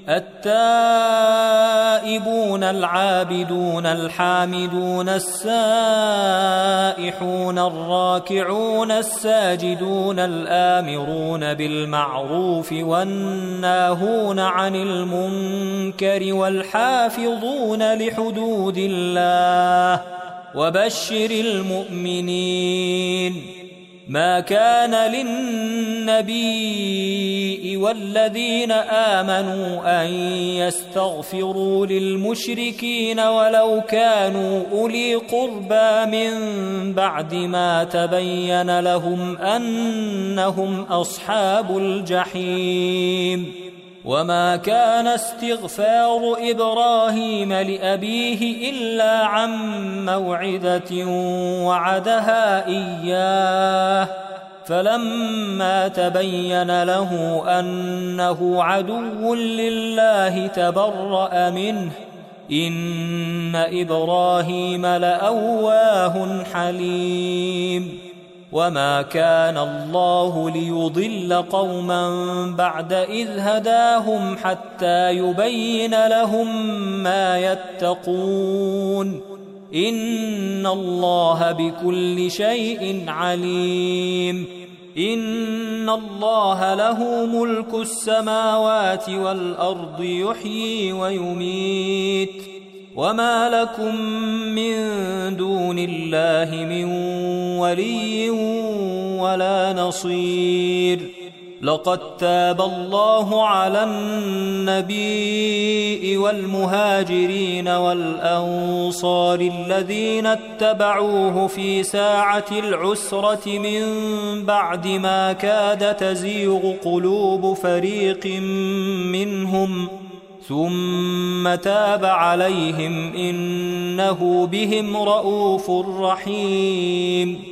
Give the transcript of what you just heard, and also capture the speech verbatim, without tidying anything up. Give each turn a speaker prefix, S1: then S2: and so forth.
S1: التائبون العابدون الحامدون السائحون الراكعون الساجدون الآمرون بالمعروف والناهون عن المنكر والحافظون لحدود الله وبشر المؤمنين. ما كان للنبي والذين آمنوا أن يستغفروا للمشركين ولو كانوا أولي قربى من بعد ما تبين لهم أنهم أصحاب الجحيم. وما كان استغفار إبراهيم لأبيه إلا عن موعدة وعدها إياه فلما تبين له أنه عدو لله تبرأ منه إن إبراهيم لأواه حليم. وما كان الله ليضل قوما بعد إذ هداهم حتى يبين لهم ما يتقون إن الله بكل شيء عليم. إن الله له ملك السماوات والأرض يحيي ويميت وما لكم من دون الله من ولي ولا نصير. لقد تاب الله على النبي والمهاجرين والأنصار الذين اتبعوه في ساعة العسرة من بعد ما كاد تزيغ قلوب فريق منهم ثم تاب عليهم إنه بهم رءوف رحيم.